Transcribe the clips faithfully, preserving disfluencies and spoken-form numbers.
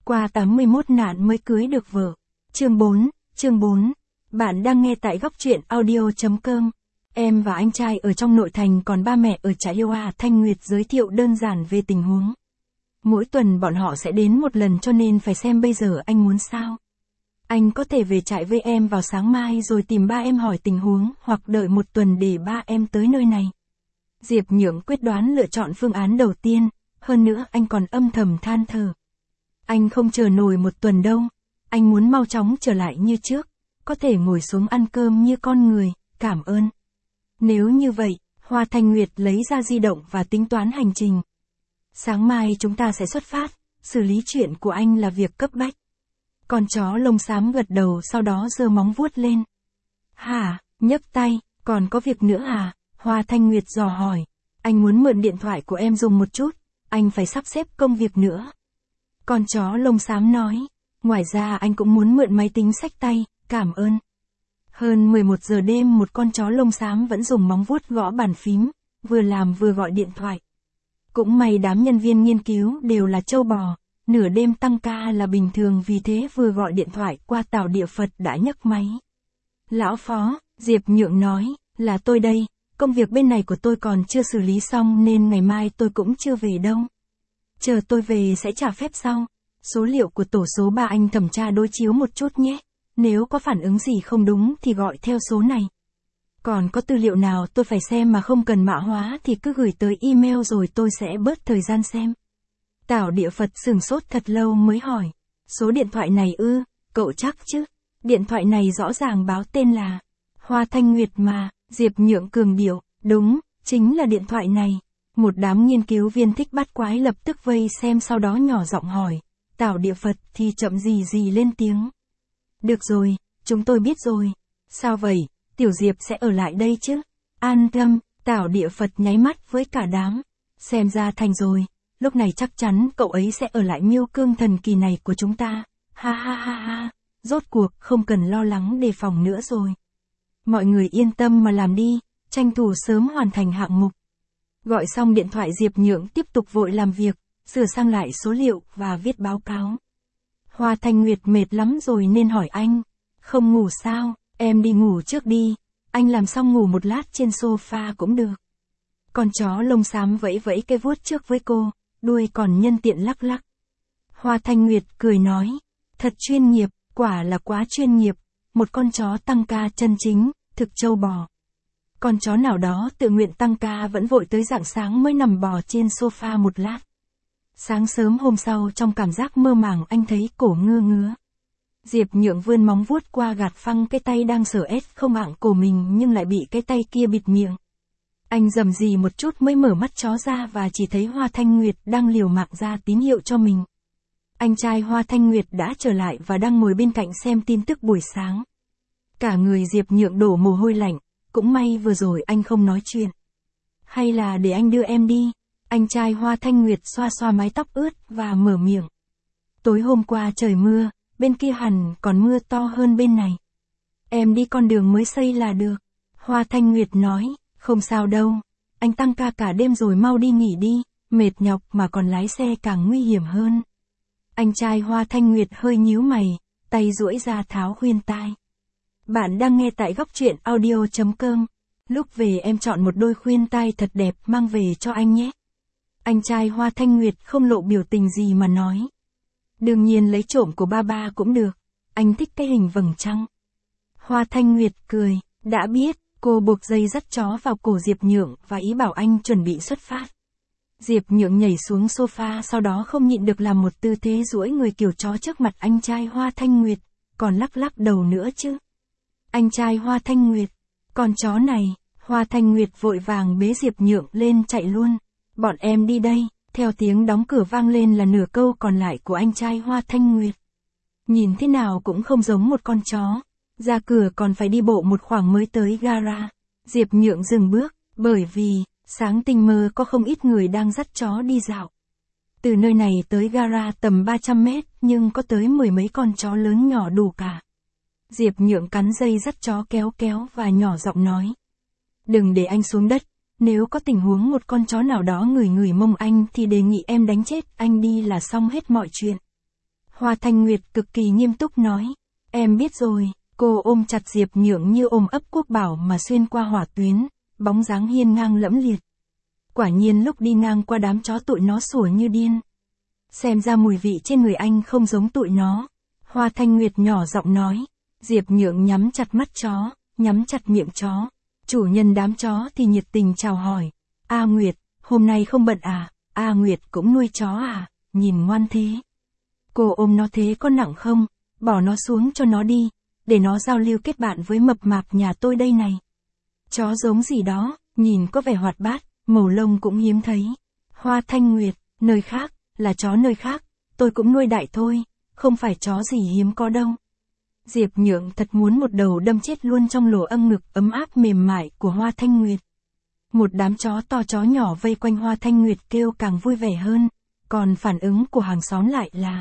Qua tám mươi mốt nạn mới cưới được vợ. Chương bốn, chương bốn. Bạn đang nghe tại góc truyện audio chấm com. Em và anh trai ở trong nội thành, còn ba mẹ ở trại Hoa Thanh Nguyệt giới thiệu đơn giản về tình huống. Mỗi tuần bọn họ sẽ đến một lần, cho nên phải xem bây giờ anh muốn sao. Anh có thể về trại với em vào sáng mai rồi tìm ba em hỏi tình huống, hoặc đợi một tuần để ba em tới nơi này. Diệp Nhượng quyết đoán lựa chọn phương án đầu tiên, hơn nữa anh còn âm thầm than thở. Anh không chờ nổi một tuần đâu, anh muốn mau chóng trở lại như trước, có thể ngồi xuống ăn cơm như con người, cảm ơn. Nếu như vậy, Hoa Thanh Nguyệt lấy ra di động và tính toán hành trình. Sáng mai chúng ta sẽ xuất phát, xử lý chuyện của anh là việc cấp bách. Con chó lông xám gật đầu, sau đó giơ móng vuốt lên. Hả, nhấc tay, còn có việc nữa à? Hoa Thanh Nguyệt dò hỏi. Anh muốn mượn điện thoại của em dùng một chút, anh phải sắp xếp công việc nữa. Con chó lông xám nói. Ngoài ra anh cũng muốn mượn máy tính xách tay, cảm ơn. Hơn mười một giờ đêm, một con chó lông xám vẫn dùng móng vuốt gõ bàn phím, vừa làm vừa gọi điện thoại. Cũng may đám nhân viên nghiên cứu đều là trâu bò, nửa đêm tăng ca là bình thường, vì thế vừa gọi điện thoại qua Tào Địa Phật đã nhấc máy. Lão Phó, Diệp Nhượng nói, là tôi đây, công việc bên này của tôi còn chưa xử lý xong nên ngày mai tôi cũng chưa về đâu. Chờ tôi về sẽ trả phép sau. Số liệu của tổ số ba anh thẩm tra đối chiếu một chút nhé. Nếu có phản ứng gì không đúng thì gọi theo số này. Còn có tư liệu nào tôi phải xem mà không cần mã hóa thì cứ gửi tới email rồi tôi sẽ bớt thời gian xem. Tào Địa Phật sửng sốt thật lâu mới hỏi. Số điện thoại này ư, cậu chắc chứ? Điện thoại này rõ ràng báo tên là Hoa Thanh Nguyệt mà. Diệp Nhượng cường điệu, đúng, chính là điện thoại này. Một đám nghiên cứu viên thích bắt quái lập tức vây xem, sau đó nhỏ giọng hỏi. Tào Địa Phật thì chậm gì gì lên tiếng. Được rồi, chúng tôi biết rồi. Sao vậy, Tiểu Diệp sẽ ở lại đây chứ? An tâm, Tào Địa Phật nháy mắt với cả đám. Xem ra thành rồi, lúc này chắc chắn cậu ấy sẽ ở lại miêu cương thần kỳ này của chúng ta. Ha ha ha ha, rốt cuộc không cần lo lắng đề phòng nữa rồi. Mọi người yên tâm mà làm đi, tranh thủ sớm hoàn thành hạng mục. Gọi xong điện thoại, Diệp Nhượng tiếp tục vội làm việc, sửa sang lại số liệu và viết báo cáo. Hoa Thanh Nguyệt mệt lắm rồi nên hỏi anh, không ngủ sao? Em đi ngủ trước đi, anh làm xong ngủ một lát trên sofa cũng được. Con chó lông xám vẫy vẫy cái vuốt trước với cô, đuôi còn nhân tiện lắc lắc. Hoa Thanh Nguyệt cười nói, thật chuyên nghiệp, quả là quá chuyên nghiệp, một con chó tăng ca chân chính, thực trâu bò. Con chó nào đó tự nguyện tăng ca vẫn vội tới rạng sáng mới nằm bò trên sofa một lát. Sáng sớm hôm sau, trong cảm giác mơ màng, anh thấy cổ ngơ ngứa. Diệp Nhượng vươn móng vuốt qua gạt phăng cái tay đang sờ ét không ạng cổ mình, nhưng lại bị cái tay kia bịt miệng. Anh rầm rì một chút mới mở mắt chó ra và chỉ thấy Hoa Thanh Nguyệt đang liều mạng ra tín hiệu cho mình. Anh trai Hoa Thanh Nguyệt đã trở lại và đang ngồi bên cạnh xem tin tức buổi sáng. Cả người Diệp Nhượng đổ mồ hôi lạnh, cũng may vừa rồi anh không nói chuyện. Hay là để anh đưa em đi? Anh trai Hoa Thanh Nguyệt xoa xoa mái tóc ướt và mở miệng. Tối hôm qua trời mưa, bên kia hẳn còn mưa to hơn bên này. Em đi con đường mới xây là được. Hoa Thanh Nguyệt nói, không sao đâu. Anh tăng ca cả đêm rồi, mau đi nghỉ đi, mệt nhọc mà còn lái xe càng nguy hiểm hơn. Anh trai Hoa Thanh Nguyệt hơi nhíu mày, tay duỗi ra tháo khuyên tai. Bạn đang nghe tại góc truyện audio chấm com. Lúc về em chọn một đôi khuyên tai thật đẹp mang về cho anh nhé. Anh trai Hoa Thanh Nguyệt không lộ biểu tình gì mà nói. Đương nhiên lấy trộm của ba ba cũng được, anh thích cái hình vầng trăng. Hoa Thanh Nguyệt cười, đã biết. Cô buộc dây dắt chó vào cổ Diệp Nhượng và ý bảo anh chuẩn bị xuất phát. Diệp Nhượng nhảy xuống sofa, sau đó không nhịn được làm một tư thế duỗi người kiểu chó trước mặt anh trai Hoa Thanh Nguyệt, còn lắc lắc đầu nữa chứ. Anh trai Hoa Thanh Nguyệt, con chó này. Hoa Thanh Nguyệt vội vàng bế Diệp Nhượng lên chạy luôn. Bọn em đi đây. Theo tiếng đóng cửa vang lên là nửa câu còn lại của anh trai Hoa Thanh Nguyệt. Nhìn thế nào cũng không giống một con chó. Ra cửa còn phải đi bộ một khoảng mới tới gara. Diệp Nhượng dừng bước, bởi vì, sáng tinh mơ có không ít người đang dắt chó đi dạo. Từ nơi này tới gara tầm ba trăm mét, nhưng có tới mười mấy con chó lớn nhỏ đủ cả. Diệp Nhượng cắn dây dắt chó kéo kéo và nhỏ giọng nói. Đừng để anh xuống đất, nếu có tình huống một con chó nào đó ngửi ngửi mông anh thì đề nghị em đánh chết anh đi là xong hết mọi chuyện. Hoa Thanh Nguyệt cực kỳ nghiêm túc nói. Em biết rồi, cô ôm chặt Diệp Nhượng như ôm ấp quốc bảo mà xuyên qua hỏa tuyến, bóng dáng hiên ngang lẫm liệt. Quả nhiên lúc đi ngang qua đám chó tụi nó sủa như điên. Xem ra mùi vị trên người anh không giống tụi nó. Hoa Thanh Nguyệt nhỏ giọng nói. Diệp Nhượng nhắm chặt mắt chó, nhắm chặt miệng chó. Chủ nhân đám chó thì nhiệt tình chào hỏi. A Nguyệt, hôm nay không bận à? A Nguyệt cũng nuôi chó à? Nhìn ngoan thế. Cô ôm nó thế có nặng không? Bỏ nó xuống cho nó đi, để nó giao lưu kết bạn với mập mạp nhà tôi đây này. Chó giống gì đó, nhìn có vẻ hoạt bát, màu lông cũng hiếm thấy. Hoa Thanh Nguyệt, nơi khác, là chó nơi khác, tôi cũng nuôi đại thôi, không phải chó gì hiếm có đâu. Diệp Nhượng thật muốn một đầu đâm chết luôn trong lỗ âm ngực ấm áp mềm mại của Hoa Thanh Nguyệt. Một đám chó to chó nhỏ vây quanh Hoa Thanh Nguyệt kêu càng vui vẻ hơn, còn phản ứng của hàng xóm lại là: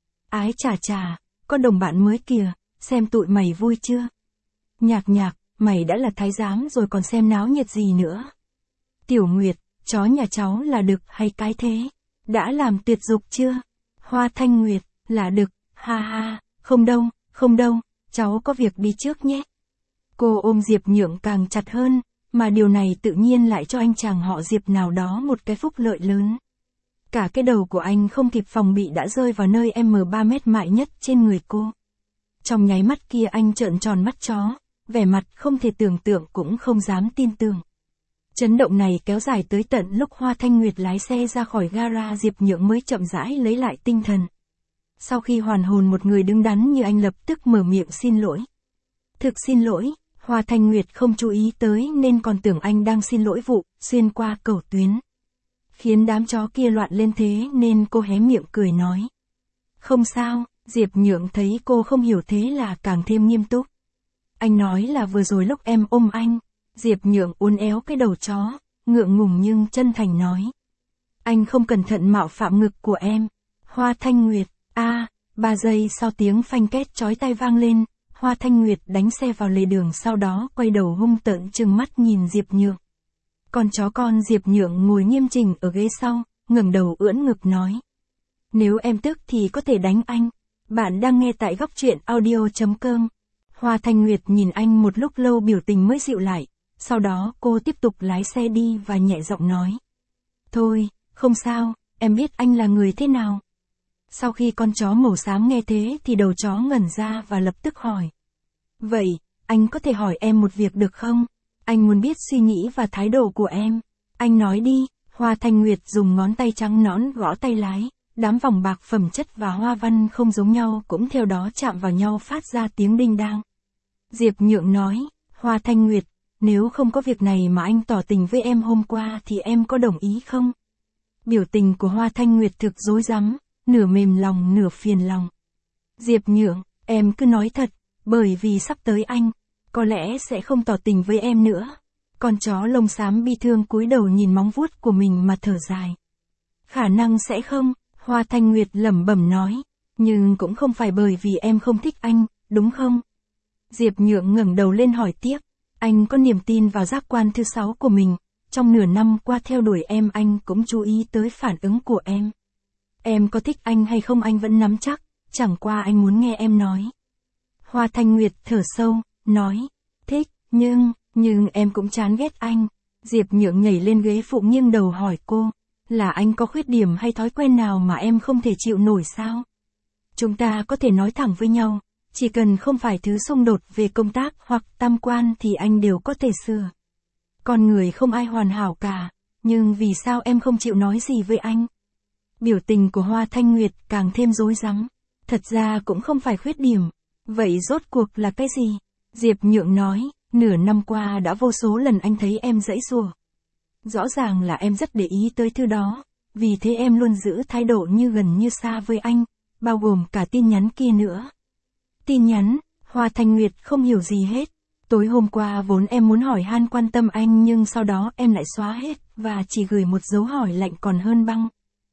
ái chà chà, có đồng bạn mới kìa, xem tụi mày vui chưa? Nhạc nhạc, mày đã là thái giám rồi còn xem náo nhiệt gì nữa? Tiểu Nguyệt, chó nhà cháu là đực hay cái thế? Đã làm tuyệt dục chưa? Hoa Thanh Nguyệt, là đực, ha ha, không đâu, không đâu, cháu có việc đi trước nhé. Cô ôm Diệp Nhượng càng chặt hơn, mà điều này tự nhiên lại cho anh chàng họ Diệp nào đó một cái phúc lợi lớn. Cả cái đầu của anh không kịp phòng bị đã rơi vào nơi em ba mét mại nhất trên người cô. Trong nháy mắt kia anh trợn tròn mắt chó, vẻ mặt không thể tưởng tượng cũng không dám tin tưởng. Chấn động này kéo dài tới tận lúc Hoa Thanh Nguyệt lái xe ra khỏi gara Diệp Nhượng mới chậm rãi lấy lại tinh thần. Sau khi hoàn hồn một người đứng đắn như anh lập tức mở miệng xin lỗi. Thực xin lỗi, Hoa Thanh Nguyệt không chú ý tới nên còn tưởng anh đang xin lỗi vụ, xuyên qua cầu tuyến. Khiến đám chó kia loạn lên thế nên cô hé miệng cười nói. Không sao, Diệp Nhượng thấy cô không hiểu thế là càng thêm nghiêm túc. Anh nói là vừa rồi lúc em ôm anh, Diệp Nhượng uốn éo cái đầu chó, ngượng ngùng nhưng chân thành nói. Anh không cẩn thận mạo phạm ngực của em. Hoa Thanh Nguyệt, a à, ba giây sau tiếng phanh két chói tai vang lên, Hoa Thanh Nguyệt đánh xe vào lề đường sau đó quay đầu hung tợn trừng mắt nhìn Diệp Nhượng. Con chó con Diệp Nhượng ngồi nghiêm chỉnh ở ghế sau, ngẩng đầu ưỡn ngực nói. Nếu em tức thì có thể đánh anh. Bạn đang nghe tại góc truyện audio chấm com. Hoa Thanh Nguyệt nhìn anh một lúc lâu biểu tình mới dịu lại, sau đó cô tiếp tục lái xe đi và nhẹ giọng nói. Thôi, không sao, em biết anh là người thế nào. Sau khi con chó màu xám nghe thế thì đầu chó ngẩn ra và lập tức hỏi. Vậy, anh có thể hỏi em một việc được không? Anh muốn biết suy nghĩ và thái độ của em. Anh nói đi. Hoa Thanh Nguyệt dùng ngón tay trắng nõn gõ tay lái, đám vòng bạc phẩm chất và hoa văn không giống nhau cũng theo đó chạm vào nhau phát ra tiếng đinh đang. Diệp Nhượng nói, Hoa Thanh Nguyệt, nếu không có việc này mà anh tỏ tình với em hôm qua thì em có đồng ý không? Biểu tình của Hoa Thanh Nguyệt thực rối rắm, nửa mềm lòng nửa phiền lòng. Diệp Nhượng, em cứ nói thật, bởi vì sắp tới anh, có lẽ sẽ không tỏ tình với em nữa. Con chó lông xám bi thương cúi đầu nhìn móng vuốt của mình mà thở dài. Khả năng sẽ không, Hoa Thanh Nguyệt lẩm bẩm nói, nhưng cũng không phải bởi vì em không thích anh, đúng không? Diệp Nhượng ngẩng đầu lên hỏi tiếp, anh có niềm tin vào giác quan thứ sáu của mình, trong nửa năm qua theo đuổi em anh cũng chú ý tới phản ứng của em. Em có thích anh hay không anh vẫn nắm chắc, chẳng qua anh muốn nghe em nói. Hoa Thanh Nguyệt thở sâu, nói, thích, nhưng, nhưng em cũng chán ghét anh. Diệp Nhượng nhảy lên ghế phụ nghiêng đầu hỏi cô, là anh có khuyết điểm hay thói quen nào mà em không thể chịu nổi sao? Chúng ta có thể nói thẳng với nhau, chỉ cần không phải thứ xung đột về công tác hoặc tam quan thì anh đều có thể sửa. Con người không ai hoàn hảo cả, nhưng vì sao em không chịu nói gì với anh? Biểu tình của Hoa Thanh Nguyệt càng thêm rối rắm. Thật ra cũng không phải khuyết điểm. Vậy rốt cuộc là cái gì? Diệp Nhượng nói, nửa năm qua đã vô số lần anh thấy em giãy giụa. Rõ ràng là em rất để ý tới thứ đó, vì thế em luôn giữ thái độ như gần như xa với anh, bao gồm cả tin nhắn kia nữa. Tin nhắn, Hoa Thanh Nguyệt không hiểu gì hết. Tối hôm qua vốn em muốn hỏi han quan tâm anh nhưng sau đó em lại xóa hết và chỉ gửi một dấu hỏi lạnh còn hơn băng.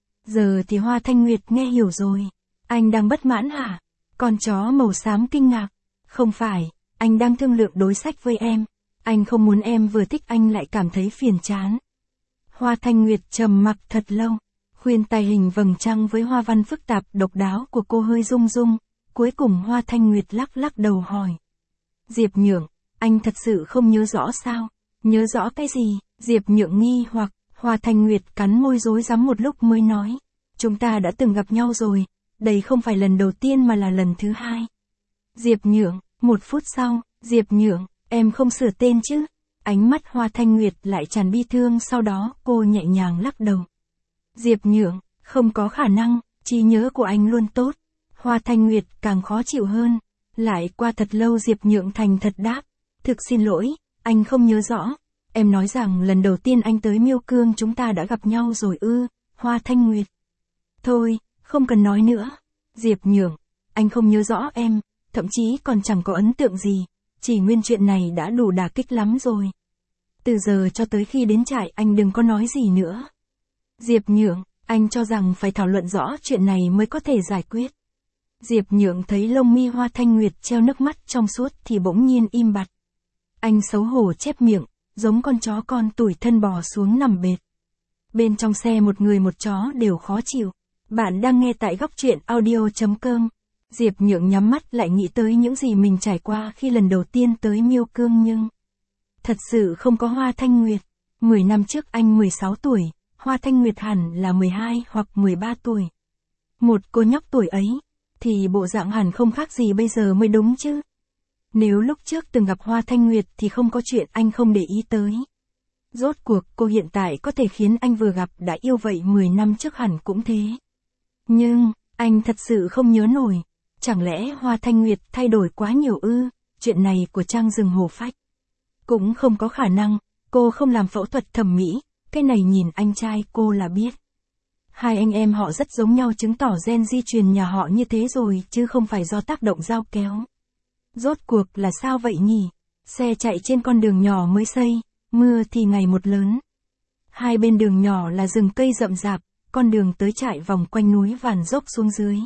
Giờ thì Hoa Thanh Nguyệt nghe hiểu rồi. Anh đang bất mãn hả? Con chó màu xám kinh ngạc. Không phải, anh đang thương lượng đối sách với em. Anh không muốn em vừa thích anh lại cảm thấy phiền chán. Hoa Thanh Nguyệt trầm mặc thật lâu. Khuya Khuyên tai hình vầng trăng với hoa văn phức tạp độc đáo của cô hơi rung rung, cuối cùng Hoa Thanh Nguyệt lắc lắc đầu hỏi. Diệp Nhượng, anh thật sự không nhớ rõ sao? Nhớ rõ cái gì? Diệp Nhượng nghi hoặc, Hoa Thanh Nguyệt cắn môi rối rắm một lúc mới nói. Chúng ta đã từng gặp nhau rồi, đây không phải lần đầu tiên mà là lần thứ hai. Diệp Nhượng, một phút sau, Diệp Nhượng, em không sửa tên chứ? Ánh mắt Hoa Thanh Nguyệt lại tràn bi thương, sau đó cô nhẹ nhàng lắc đầu. Diệp Nhượng, không có khả năng, trí nhớ của anh luôn tốt. Hoa Thanh Nguyệt càng khó chịu hơn. Lại qua thật lâu Diệp Nhượng thành thật đáp. Thực xin lỗi, anh không nhớ rõ. Em nói rằng lần đầu tiên anh tới Miêu Cương chúng ta đã gặp nhau rồi ư, Hoa Thanh Nguyệt. Thôi, không cần nói nữa. Diệp Nhượng, anh không nhớ rõ em, thậm chí còn chẳng có ấn tượng gì. Chỉ nguyên chuyện này đã đủ đả kích lắm rồi. Từ giờ cho tới khi đến trại anh đừng có nói gì nữa. Diệp Nhượng, anh cho rằng phải thảo luận rõ chuyện này mới có thể giải quyết. Diệp Nhượng thấy lông mi Hoa Thanh Nguyệt treo nước mắt trong suốt thì bỗng nhiên im bặt. Anh xấu hổ chép miệng, giống con chó con tủi thân bò xuống nằm bệt. Bên trong xe một người một chó đều khó chịu. Bạn đang nghe tại góc truyện audio chấm com. Diệp Nhượng nhắm mắt lại nghĩ tới những gì mình trải qua khi lần đầu tiên tới Miêu Cương nhưng... Thật sự không có Hoa Thanh Nguyệt. Mười năm trước anh mười sáu tuổi, Hoa Thanh Nguyệt hẳn là mười hai hoặc mười ba tuổi. Một cô nhóc tuổi ấy, thì bộ dạng hẳn không khác gì bây giờ mới đúng chứ. Nếu lúc trước từng gặp Hoa Thanh Nguyệt thì không có chuyện anh không để ý tới. Rốt cuộc cô hiện tại có thể khiến anh vừa gặp đã yêu vậy mười năm trước hẳn cũng thế. Nhưng, anh thật sự không nhớ nổi. Chẳng lẽ Hoa Thanh Nguyệt thay đổi quá nhiều ư? Chuyện này của Trang Rừng Hổ Phách. Cũng không có khả năng, cô không làm phẫu thuật thẩm mỹ, cái này nhìn anh trai cô là biết. Hai anh em họ rất giống nhau, chứng tỏ gen di truyền nhà họ như thế rồi chứ không phải do tác động dao kéo. Rốt cuộc là sao vậy nhỉ? Xe chạy trên con đường nhỏ mới xây, mưa thì ngày một lớn. Hai bên đường nhỏ là rừng cây rậm rạp, con đường tới trại vòng quanh núi vàn dốc xuống dưới.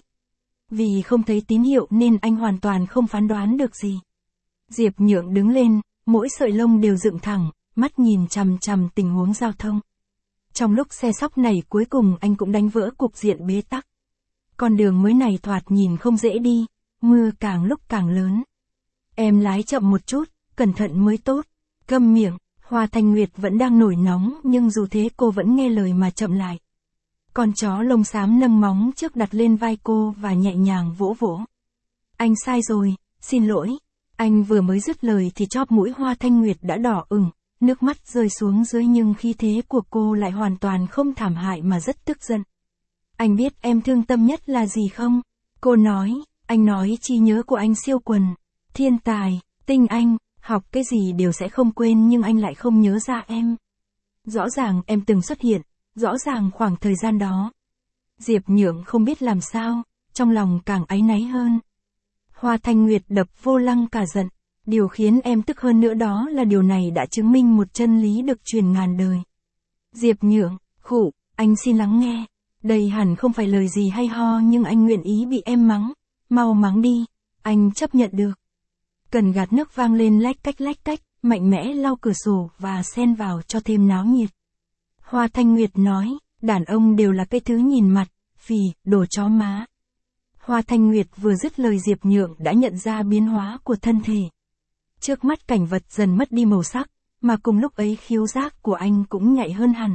Vì không thấy tín hiệu nên anh hoàn toàn không phán đoán được gì. Diệp Nhượng đứng lên, mỗi sợi lông đều dựng thẳng, mắt nhìn chằm chằm tình huống giao thông. Trong lúc xe sóc này cuối cùng anh cũng đánh vỡ cục diện bế tắc. Con đường mới này thoạt nhìn không dễ đi, mưa càng lúc càng lớn. Em lái chậm một chút, cẩn thận mới tốt. Câm miệng, Hoa Thanh Nguyệt vẫn đang nổi nóng nhưng dù thế cô vẫn nghe lời mà chậm lại. Con chó lông xám nâng móng trước đặt lên vai cô và nhẹ nhàng vỗ vỗ. Anh sai rồi, xin lỗi. Anh vừa mới dứt lời thì chóp mũi Hoa Thanh Nguyệt đã đỏ ửng, nước mắt rơi xuống dưới nhưng khí thế của cô lại hoàn toàn không thảm hại mà rất tức giận. Anh biết em thương tâm nhất là gì không? Cô nói, anh nói trí nhớ của anh siêu quần, thiên tài, tinh anh, học cái gì đều sẽ không quên nhưng anh lại không nhớ ra em. Rõ ràng em từng xuất hiện, rõ ràng khoảng thời gian đó. Diệp Nhượng không biết làm sao, trong lòng càng áy náy hơn. Hoa Thanh Nguyệt đập vô lăng cả giận. Điều khiến em tức hơn nữa đó là điều này đã chứng minh một chân lý được truyền ngàn đời. Diệp Nhượng, khụ, anh xin lắng nghe. Đây hẳn không phải lời gì hay ho nhưng anh nguyện ý bị em mắng. Mau mắng đi, anh chấp nhận được. Cần gạt nước vang lên lách cách lách cách, mạnh mẽ lau cửa sổ và xen vào cho thêm náo nhiệt. Hoa Thanh Nguyệt nói, đàn ông đều là cái thứ nhìn mặt, phì, đồ chó má. Hoa Thanh Nguyệt vừa dứt lời Diệp Nhượng đã nhận ra biến hóa của thân thể. Trước mắt cảnh vật dần mất đi màu sắc, mà cùng lúc ấy khiếu giác của anh cũng nhạy hơn hẳn.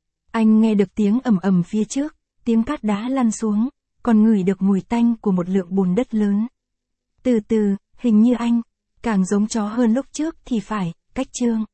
Anh nghe được tiếng ầm ầm phía trước, tiếng cát đá lăn xuống, còn ngửi được mùi tanh của một lượng bùn đất lớn. Từ từ, hình như anh, càng giống chó hơn lúc trước thì phải, cách Trương.